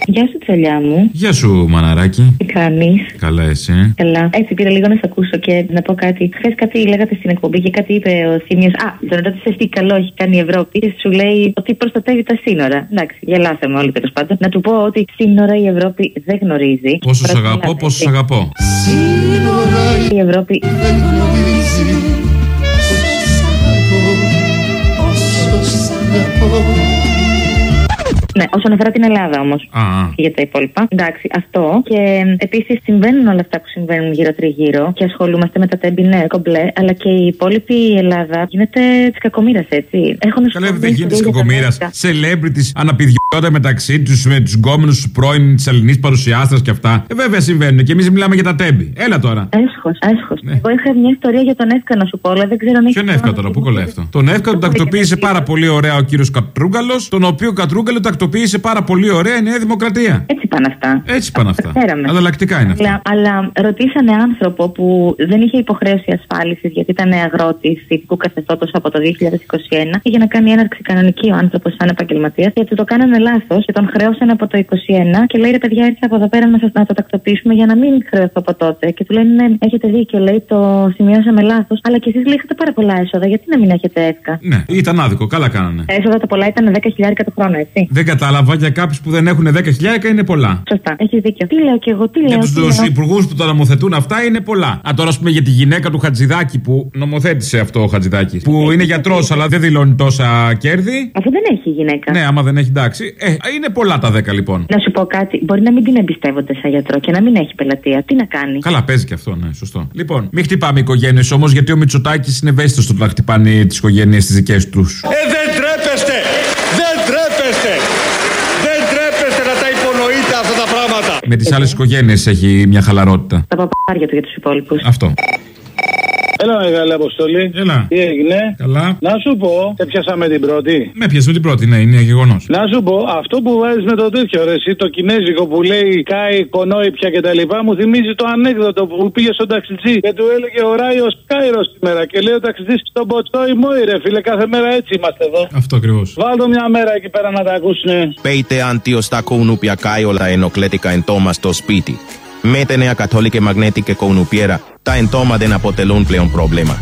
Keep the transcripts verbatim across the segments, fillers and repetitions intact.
Γεια σου, τσαλιά μου. Γεια σου, μαναράκι. Τι κάνεις? Καλά, εσύ? Καλά. Έτσι πήρα λίγο να σε ακούσω και να πω κάτι. Χθες κάτι λέγατε στην εκπομπή και κάτι είπε ο Θήμιος. Α, τον ρώτησε τι καλό έχει κάνει η Ευρώπη. Και σου λέει ότι προστατεύει τα σύνορα. Εντάξει, γελάσαμε όλοι τέλος πάντων. Να του πω ότι σύνορα η Ευρώπη δεν γνωρίζει. Πόσο σ' αγαπώ, πόσο σ' αγαπώ. Σύνορα η Ευρώπη δεν γνωρίζει. Ναι, όσον αφορά την Ελλάδα όμως. Και για τα υπόλοιπα. Εντάξει, αυτό. Και επίσης συμβαίνουν όλα αυτά που συμβαίνουν γύρω-τριγύρω και ασχολούμαστε με τα τέμπη, ναι, κομπλέ. Αλλά και η υπόλοιπη Ελλάδα γίνεται της κακομοίρας, έτσι. Καλά, δεν γίνεται της κακομοίρας. Celebrities αναπηδιώνται μεταξύ τους με τους γκόμενους πρώην της ελληνικής παρουσιάστρας και αυτά. Ε, βέβαια συμβαίνουν. Και εμείς μιλάμε για τα τέμπη. Έλα τώρα. Έσχος, έσχος. Ναι. Εγώ είχα μια ιστορία για τον Εύκα να σου πω, αλλά δεν ξέρω αν έχει. Ποιον Εύκα τώρα, πού κολλάει αυτό? Τον Εύκα τον τακτοποίησε πάρα πολύ ωραία ο κύριος Κατρούγκαλος, τον οποίο Κατρούγκαλο τακτοποίησε πάρα πολύ ωραία η Νέα Δημοκρατία. Έτσι πάνε αυτά. Έτσι πάνε αυτά. Ανταλλακτικά είναι αυτά. Αλλά, αλλά ρωτήσανε άνθρωπο που δεν είχε υποχρέωση ασφάλισης γιατί ήταν αγρότης ειδικού καθεστώτος από το δύο χιλιάδες είκοσι ένα και για να κάνει έναρξη κανονική ο άνθρωπος σαν επαγγελματίας, γιατί το κάνανε λάθος και τον χρέωσαν από το είκοσι ένα και λέει ρε παιδιά, ήρθε από εδώ πέρα να σας να το τακτοποιήσουμε για να μην χρεωθώ από τότε. Και του λένε ναι, έχετε δίκιο, λέει, το σημειώσαμε λάθος, αλλά και εσείς είχατε πάρα πολλά έσοδα, γιατί να μην έχετε εύκα? Ναι, ήταν άδικο, καλά κάνανε. Έσοδα τα πολλά ήταν δέκα χιλιάδες το χρόνο, έτσι. Δεν κατάλαβα, για κάποιους που δεν έχουν δέκα χιλιάδες είναι πολλά. Σωστά, έχεις δίκιο. Τι λέω κι εγώ, τι λέω. Για τους υπουργούς που τα νομοθετούν αυτά είναι πολλά. Α, τώρα, ας πούμε, για τη γυναίκα του Χατζηδάκη που νομοθέτησε αυτό ο Χατζηδάκης. Που είναι γιατρός, αλλά δεν δηλώνει τόσα κέρδη. Αφού δεν έχει γυναίκα. Ναι, άμα δεν έχει, εντάξει. Ε, είναι πολλά τα δέκα λοιπόν. Να σου πω κάτι. Μπορεί να μην την εμπιστεύονται σαν γιατρό και να μην έχει πελατεία. Τι να κάνει. Καλά, παίζει και αυτό, ναι, σωστό. Λοιπόν, μην χτυπάμε οικογένειες όμως, γιατί ο Μητσοτάκης είναι ευαίσθητος στο να χτυπάνε τις οικογένειες τις δικές τους. Ε, δεν τρέπεστε! Δεν τρέπεστε! Δεν τρέπεστε να τα υπονοείτε αυτά τα πράγματα. Με τις άλλες οικογένειες έχει μια χαλαρότητα. Τα παπάρια του για τους υπόλοιπους. Αυτό. Έλα, μεγάλη Αποστολή. Έλα. Τι έγινε? Καλά. Να σου πω, σε πιάσαμε την πρώτη. Με πιάσαμε την πρώτη, ναι, είναι γεγονός. Να σου πω, αυτό που βάζεις με το τέτοιο, ρε, εσύ, το κινέζικο που λέει Κάι, κονόιπια κτλ. Μου θυμίζει το ανέκδοτο που πήγε στον ταξιτζή και του έλεγε ο Ράιος Κάιρος σήμερα. Και λέει ο ταξιτζής στον Ποτσόι Μόι, ρε φίλε, κάθε μέρα έτσι είμαστε εδώ. Αυτό ακριβώς. Βάλτο μια μέρα εκεί πέρα να τα ακούσουνε. Peite antio στα κονούπια κάιολα ενοκλέτικα εντόμα στο σπίτι. Μέτε νέα καθόλικη μαγνέτικη κονουπιέρα. Τα εντόμα δεν αποτελούν πλέον πρόβλημα.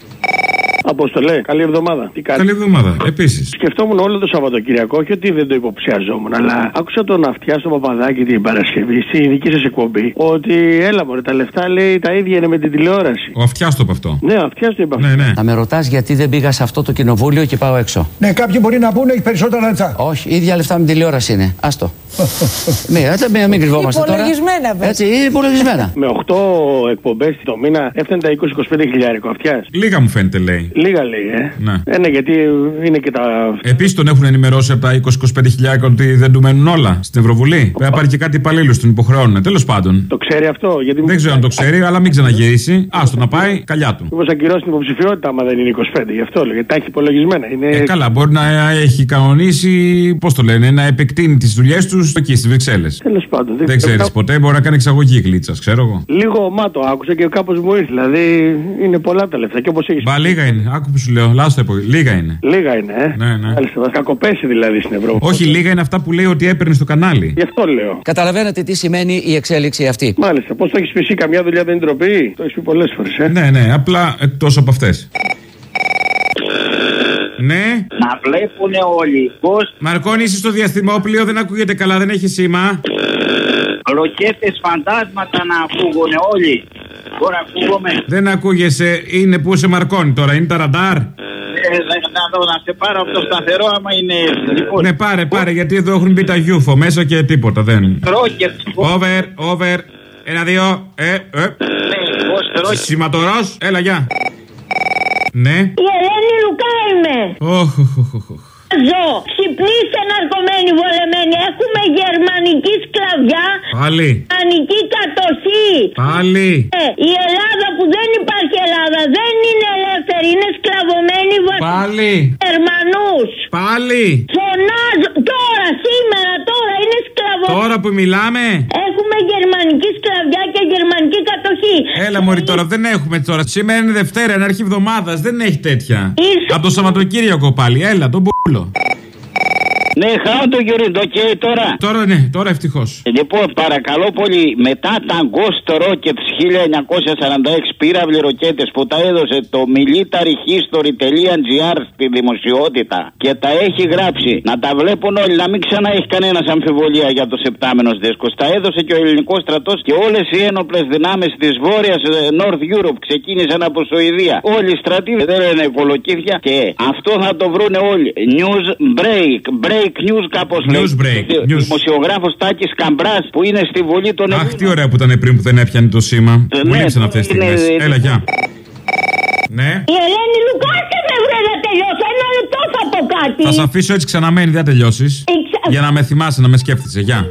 Αποστολέ, καλή εβδομάδα. Τι κάνεις? Καλή εβδομάδα, επίσης. Σκεφτόμουν όλο το Σαββατοκυριακό και ότι δεν το υποψιαζόμουν, αλλά άκουσα τον Αυτιά στο Παπαδάκι την Παρασκευή, στη δική σας εκπομπή, ότι έλα μωρέ, τα λεφτά λέει τα ίδια είναι με την τηλεόραση. Ο Αυτιάς το είπε αυτό. Ναι, ο Αυτιάς το είπε αυτό. Ναι, ναι. Να με ρωτάς γιατί δεν πήγα σε αυτό το κοινοβούλιο και πάω έξω. Ναι, κάποιοι μπορεί να πούνε έχει περισσότερα λεφτά. Όχι, ίδια λεφτά με τηλεόραση είναι. Άστο. Ναι, έτσι μην κρυβόμαστε τώρα. Έτσι, υπολογισμένα. Με οκτώ εκπομπές το μήνα έφτανε τα είκοσι με είκοσι πέντε χιλιάρικο Αυτιάς. Λίγα μου φαίνεται, λέει. Λίγα λέει, ε. Ναι. Ε, ναι, γιατί είναι και τα. Επίσης τον έχουν ενημερώσει από τα είκοσι με είκοσι πέντε χιλιάδες ότι δεν του μένουν όλα στην Ευρωβουλή. Πρέπει να πάρει και κάτι υπαλλήλους, τον υποχρεώνουν. Τέλος πάντων. Το ξέρει αυτό, γιατί. Δεν ξέρω αν το ξέρει, αλλά μην ξαναγυρίσει. Άστο να πάει, καλιά του. Μήπως ακυρώσει την υποψηφιότητα, άμα δεν είναι είκοσι πέντε, γι' αυτό λέει. Τα έχει υπολογισμένα. Είναι... Ε, καλά, μπορεί να έχει κανονίσει, πώς το λένε, να επεκτείνει τις δουλειές του εκεί στις Βρυξέλλες. Τέλος πάντων. Δεν, δεν ξέρεις ποτέ, μπορεί να κάνει εξαγωγή γλίτσας, ξέρω εγώ. Λίγο μα το άκουσα και κάπως μου ήρθε. Δηλαδή είναι πολλά τα λεφτά και όπως έχει. Μπα, λίγα είναι. Άκου που σου λέω. Λάστο εποχή. Λίγα είναι. Λίγα είναι, ε. Ναι, ναι. Μάλιστα, κακοπέσει δηλαδή στην Ευρώπη. Όχι, λίγα είναι αυτά που λέει ότι έπαιρνε στο κανάλι. Γι' αυτό λέω. Καταλαβαίνετε τι σημαίνει η εξέλιξη αυτή. Μάλιστα. Πώς το έχεις πει εσύ, καμιά δουλειά δεν είναι ντροπή? Το έχεις πει πολλές φορές, ε. Ναι, ναι, απλά εκτός από αυτές. Ναι. Να βλέπουνε όλοι. Πώς. Μαρκώνη, είσαι στο διαστημόπλιο, δεν ακούγεται καλά, δεν έχει σήμα. Ροκέτες, φαντάσματα να ακούγουνε όλοι. Τώρα ακούγομαι. Δεν ακούγεσαι, είναι που σε Μαρκώνη τώρα, είναι τα ραντάρ. Ε, να δω, να σε πάρω από το σταθερό άμα είναι. Λοιπόν. Ναι, πάρε, πάρε, γιατί εδώ έχουν μπει τα γιούφο μέσα και τίποτα, δεν. Ροκέτες. Over, over. Ένα, δύο, ε, ε. Σηματορός, έλα, γεια. Ναι. Η Ελένη Λουκά είμαι. Οχ, οχ, οχ, οχ. Ζω, ξυπνήστε ναρκωμένοι βολεμένοι. Έχουμε γερμανική σκλαβιά. Πάλι. Γερμανική κατοχή. Πάλι. Ε, η Ελλάδα που δεν υπάρχει Ελλάδα δεν είναι ελεύθερη. Είναι σκλαβωμένη βασιλεία. Πάλι. Γερμανούς. Πάλι. Φωνάζω τώρα, σήμερα, τώρα είναι σκλαβωμένη. Τώρα που μιλάμε. Έχουμε γερμανική σκλαβιά και γερμανική κατοχή. Έλα μωρή τώρα, δεν έχουμε τώρα. Σήμερα είναι Δευτέρα, είναι αρχή εβδομάδας, δεν έχει τέτοια. Ήρθε. Από το Σαββατοκύριακο πάλι, έλα, τον πούλο. Ναι, χάω το Γιουρί, το και τώρα. Τώρα ναι, τώρα ευτυχώς. Λοιπόν, παρακαλώ πολύ, μετά τα Ghost Rockets χίλια εννιακόσια σαράντα έξι πύραυλοι ροκέτες που τα έδωσε το military history τελεία τζι άρ στη δημοσιότητα και τα έχει γράψει, να τα βλέπουν όλοι, να μην ξανά έχει κανένας αμφιβολία για το σεπτάμενος δίσκος. Τα έδωσε και ο ελληνικός στρατός και όλες οι ένοπλες δυνάμεις της Βόρειας North Europe ξεκίνησαν από Σουηδία. Όλοι οι στρατοί δεν λένε κολοκύθια και αυτό θα το βρούνε όλοι. News break, break news κάπως λέει. News break. Δημοσιογράφος Τάκης Καμπράς που είναι στη Βουλή των Αχ, τι ωραία που ήταν πριν που δεν έπιανε το σήμα. Μου λείψαν αυτές τις στιγμές. Έλα, γεια. Ναι. Η Ελένη Λουκάste δεν βρε να τελειώσω. Ένα λεπτό θα πω κάτι. Θα σε αφήσω έτσι ξαναμένει, δεν τελειώσεις. Εξα... Για να με θυμάσαι, να με σκέφτεσαι. Γεια.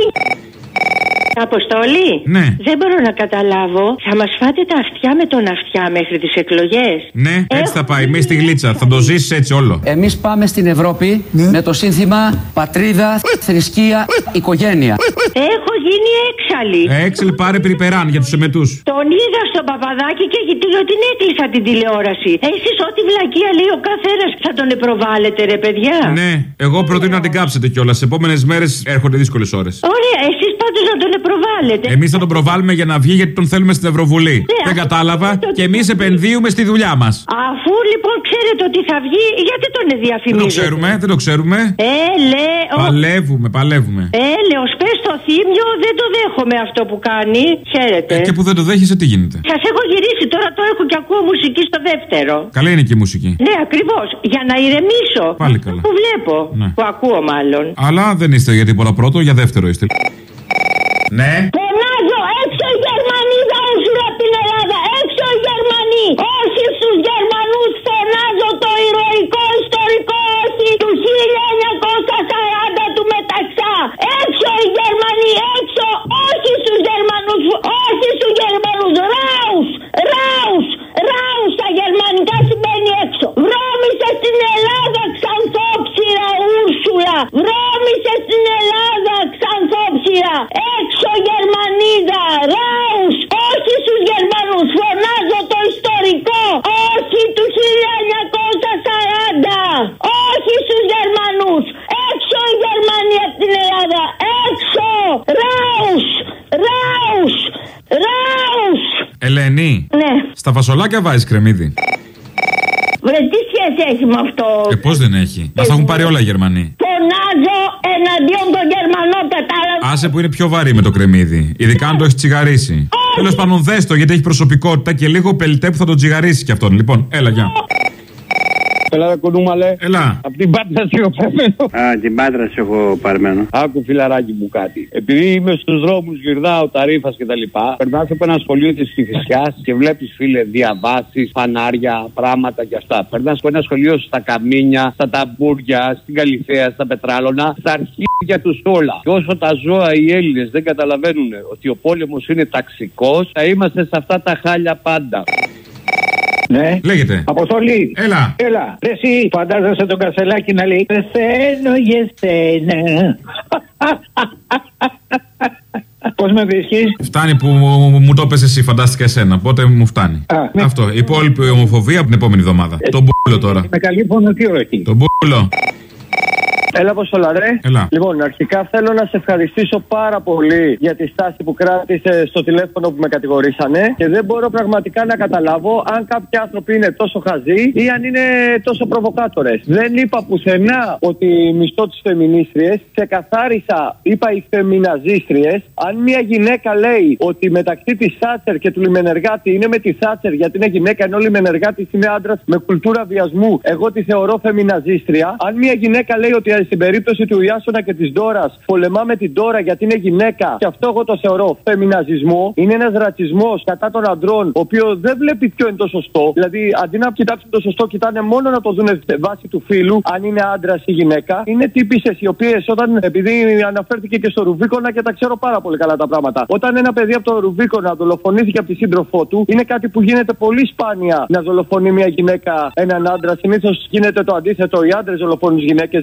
Αποστολή. Ναι. Δεν μπορώ να καταλάβω. Θα μας φάτε τα αυτιά με τον αυτιά μέχρι τις εκλογές. Ναι, έτσι θα πάει. Εμείς στη γλίτσα. Θα το ζήσεις έτσι όλο. Εμείς πάμε στην Ευρώπη ναι. με το σύνθημα πατρίδα, θρησκεία, οικογένεια. Έχω γίνει έξαλλη. Έξαλλη πάρε περιπεράν για τους εμετούς. Τον είδα στον Παπαδάκη και την έκλεισα την τηλεόραση. Εσείς ό,τι βλακεία λέει ο καθένας θα τον προβάλλετε, ρε παιδιά. Ναι, εγώ προτείνω να την κάψετε κιόλας. Σε επόμενες μέρες έρχονται δύσκολες ώρες. Ωραία, εσείς πάντως να τον προβάλλετε. Εμείς θα τον προβάλλουμε για να βγει γιατί τον θέλουμε στην Ευρωβουλή. Ναι, δεν κατάλαβα το... και εμείς επενδύουμε στη δουλειά μας. Αφού λοιπόν ξέρετε ότι θα βγει, γιατί τον διαφημίζετε? Δεν το ξέρουμε, δεν το ξέρουμε. Έλε, ο... Παλεύουμε, παλεύουμε. Έλε, ως πες στο Θήμιο δεν το δέχομαι αυτό που κάνει. Χαίρετε. Ε, και που δεν το δέχεσαι, τι γίνεται? Σας έχω γυρίσει, τώρα το έχω και ακούω μουσική στο δεύτερο. Καλή είναι και η μουσική. Ναι, ακριβώς. Για να ηρεμήσω. Πάλι καλά. Που βλέπω. Ναι. Που ακούω μάλλον. Αλλά δεν είστε για τίποτα πρώτο, για δεύτερο είστε. Ναι. Φωνάζω έξω οι Γερμανοί δαούσουν από την Ελλάδα. Έξω οι Γερμανοί. Όχι στους Γερμανούς φωνάζω το ηρωικό ιστορικό όχι του χίλια εννιακόσια σαράντα του Μεταξά. Έξω οι Γερμανοί. Έξω. Όχι στους Γερμανούς. Όχι στους Γερμανούς. Ράους. Ράους. Ράους. Τα γερμανικά σημαίνει έξω. Βρώμησε στην Ελλάδα ξανθόψυρα Ούρσουλα. Βρώμησε στην Ελλάδα ξανθόψυρα. Έξω Γερμανίδα, Ράους, όχι στους Γερμανούς, φωνάζω το ιστορικό, όχι του χίλια εννιακόσια σαράντα, όχι στους Γερμανούς, έξω οι Γερμανοί από την Ελλάδα, έξω, Ράους, Ράους, Ράους. Ελένη, ναι. Στα φασολάκια βάζεις κρεμμύδι? Βρε, τι σχέση έχει με αυτό? Ε, πώς δεν έχει? Μας τα έχουν πάρει όλα οι Γερμανοί. Φωνάζω εναντίον των Γερμανών, κατάλαβα. Άσε που είναι πιο βαρύ με το κρεμμύδι. Ειδικά αν το έχει τσιγαρίσει. Τέλος πάντων, δες το γιατί έχει προσωπικότητα και λίγο πελτέ που θα τον τσιγαρίσει κι αυτόν. Λοιπόν, έλα, γεια. Έλα, κουνούμαλε. Έλα. Απ' την Πάτρα σου έχω παρμένο. Α, την Πάτρα σου έχω παρμένο. Άκου, φιλαράκι μου κάτι. Επειδή είμαι στους δρόμους, γυρνάω τα Ρήφας και τα λοιπά, περνάς από ένα σχολείο της Κηφισιάς και βλέπεις, φίλε, διαβάσεις, φανάρια, πράγματα και αυτά. Περνάς από ένα σχολείο στα Καμίνια, στα Ταμπούρια, στην Καλυθέα, στα Πετράλωνα, στα αρχίδια τους όλα. Και όσο τα ζώα οι Έλληνες δεν καταλαβαίνουν ότι ο πόλεμος είναι ταξικός, θα είμαστε σε αυτά τα χάλια πάντα. Ναι. Λέγεται. Αποστολή. Έλα. Έλα. Εσύ φαντάζεσαι τον Κασελάκη να λέει πεθαίνω για σένα. Πώς με βρίσκεις? Φτάνει που μου το πες εσύ, φαντάστηκα εσένα. Οπότε μου φτάνει. Α, ναι. Αυτό. Η υπόλοιπη ομοφοβία από την επόμενη εβδομάδα. Ε, τον μπούλο τώρα. Με καλή φωνοτήρο εκεί. Τον μπούλο. Έλα, Αποστολά, ρε. Έλα. Λοιπόν, αρχικά θέλω να σε ευχαριστήσω πάρα πολύ για τη στάση που κράτησε στο τηλέφωνο που με κατηγορήσανε και δεν μπορώ πραγματικά να καταλάβω αν κάποιοι άνθρωποι είναι τόσο χαζοί ή αν είναι τόσο προβοκάτορες. Δεν είπα πουθενά ότι μισθώ τις φεμινίστριες. Ξεκαθάρισα, είπα οι φεμιναζίστριες. Αν μια γυναίκα λέει ότι μεταξύ της Θάτσερ και του Λιμενεργάτη είναι με τη Θάτσερ γιατί είναι γυναίκα ενώ ο Λιμενεργάτης είναι άντρας με κουλτούρα βιασμού, εγώ τη θεωρώ φεμιναζίστρια. Αν μια γυναίκα λέει ότι στην περίπτωση του Ιάσονα και της Ντόρας πολεμάμε την Ντόρα γιατί είναι γυναίκα, και αυτό εγώ το θεωρώ φεμιναζισμό, είναι ένας ρατσισμός κατά των αντρών, ο οποίος δεν βλέπει ποιο είναι το σωστό. Δηλαδή, αντί να κοιτάξουν το σωστό, κοιτάνε μόνο να το δουν βάσει του φύλου, αν είναι άντρας ή γυναίκα. Είναι τύπισσες οι οποίες, όταν, επειδή αναφέρθηκε και στο Ρουβίκονα και τα ξέρω πάρα πολύ καλά τα πράγματα, όταν ένα παιδί από το Ρουβίκονα δολοφονήθηκε από τη σύντροφό του, είναι κάτι που γίνεται πολύ σπάνια να δολοφονεί μια γυναίκα έναν άντρα. Συνήθως γίνεται το αντίθετο, οι άντρες δολοφονούν γυναίκες, δεν υπάρχει καμία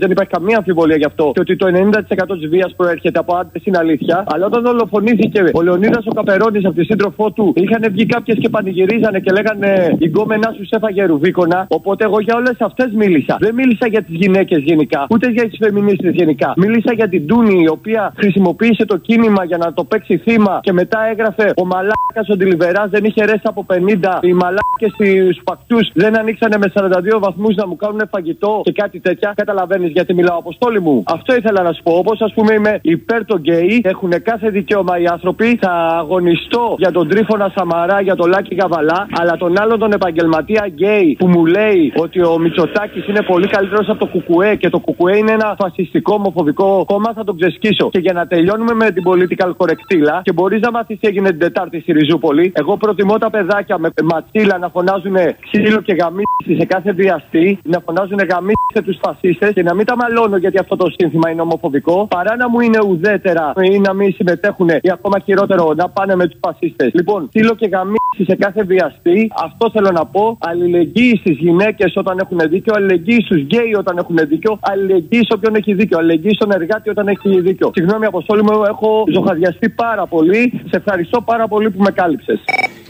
καμία αμφιβολία γι' αυτό. Και ότι το ενενήντα τοις εκατό της βίας προέρχεται από άντρες είναι αλήθεια. Αλλά όταν δολοφονήθηκε ο Λεωνίδας ο Καπερώνης από τη σύντροφό του, είχαν βγει κάποιες και πανηγυρίζανε και λέγανε η γκόμενά σου έφαγε ρουβίκονα. Οπότε εγώ για όλες αυτές μίλησα. Δεν μίλησα για τις γυναίκες γενικά, ούτε για τις φεμινίστες γενικά. Μίλησα για την Τούνη, η οποία χρησιμοποίησε το κίνημα για να το παίξει θύμα και μετά έγραφε ο μαλάκας ο Ντιλιβεράς δεν είχε ρέσει από πενήντα. Οι μαλάκες στους φακτούς δεν ανοίξανε με σαράντα δύο βαθμούς να μου κάνουν φαγητό και κάτι τέτοια. Καταλαβαίνεις γιατί μιλάω, Αποστόλη μου. Αυτό ήθελα να σου πω. Όπως ας πούμε είμαι υπέρ των γκέι, έχουν κάθε δικαίωμα οι άνθρωποι. Θα αγωνιστώ για τον Τρίφωνα Σαμαρά, για τον Λάκη Γαβαλά, αλλά τον άλλον τον επαγγελματία γκέι που μου λέει ότι ο Μητσοτάκης είναι πολύ καλύτερος από το Κουκουέ και το Κουκουέ είναι ένα φασιστικό, ομοφοβικό κόμμα, θα τον ξεσκίσω. Και για να τελειώνουμε με την political correctήλα, και μπορείς να μάθεις τι έγινε την Τετάρτη στη Ριζούπολη, εγώ προτιμώ τα παιδάκια με ματσίλα να φωνάζουν ξύλο και γαμίσι σε κάθε βιαστή, να φωνάζουν γαμίσι τους φασίστες και να μην τα μαλώνω γιατί αυτό το σύνθημα είναι ομοφοβικό, παρά να μου είναι ουδέτερα ή να μην συμμετέχουν ή ακόμα χειρότερο να πάνε με τους φασίστες. Λοιπόν, ξύλο και γαμίσι σε κάθε βιαστή, αυτό θέλω να πω. Αλληλεγγύη στις γυναίκες όταν έχουν δίκιο, αλληλεγγύη στους γκέι όταν έχουν δίκιο, αλληλεγγύη σε όποιον έχει δίκιο, αλληλεγγύη στον εργάτη όταν έχει δίκιο. Συγγνώμη, Αποστόλη μου, έχω ζωχαδιαστεί πάρα πολύ. Σε ευχαριστώ πάρα πολύ που με κάλυψες.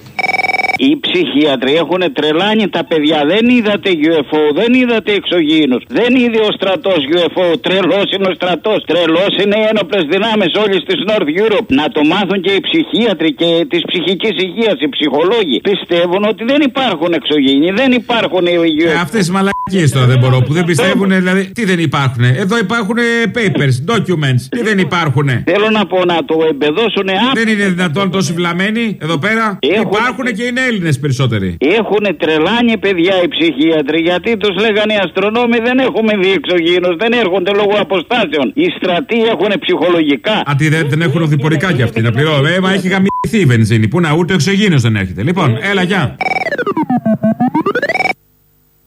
Οι ψυχίατροι έχουν τρελάνει τα παιδιά. Δεν είδατε γιου εφ ο, δεν είδατε εξωγήινους. Δεν είδε ο στρατός γιου εφ ο. Τρελός είναι ο στρατός. Τρελός είναι οι ένοπλες δυνάμεις όλης της North Europe. Να το μάθουν και οι ψυχίατροι και της ψυχικής υγείας, οι ψυχολόγοι. Πιστεύουν ότι δεν υπάρχουν εξωγήινοι, δεν υπάρχουν οι γιου εφ ο. Ε, αυτές οι μαλακίες τώρα δεν μπορώ. Που δεν πιστεύουν, δηλαδή. Τι δεν υπάρχουν. Εδώ υπάρχουν papers, documents. Τι δεν υπάρχουν. Θέλω να πω να το εμπεδώσουν. Δεν είναι δυνατόν τόσοι βλαμμένοι εδώ πέρα. Έχουν... Υπάρχουν και είναι Έλληνες περισσότεροι. Έχουν τρελάνει παιδιά οι ψυχίατροι γιατί τους λέγανε οι αστρονόμοι δεν έχουμε δει εξωγήινους, δεν έρχονται λόγω αποστάσεων. Οι στρατοί έχουν ψυχολογικά. Αντί δεν, δεν έχουν οδηπορικά κι αυτοί να πληρώνουν. Ε, μα έχει γαμηθεί η βενζίνη. Πού να ούτε εξωγήινος δεν έρχεται. Λοιπόν, έλα, γεια.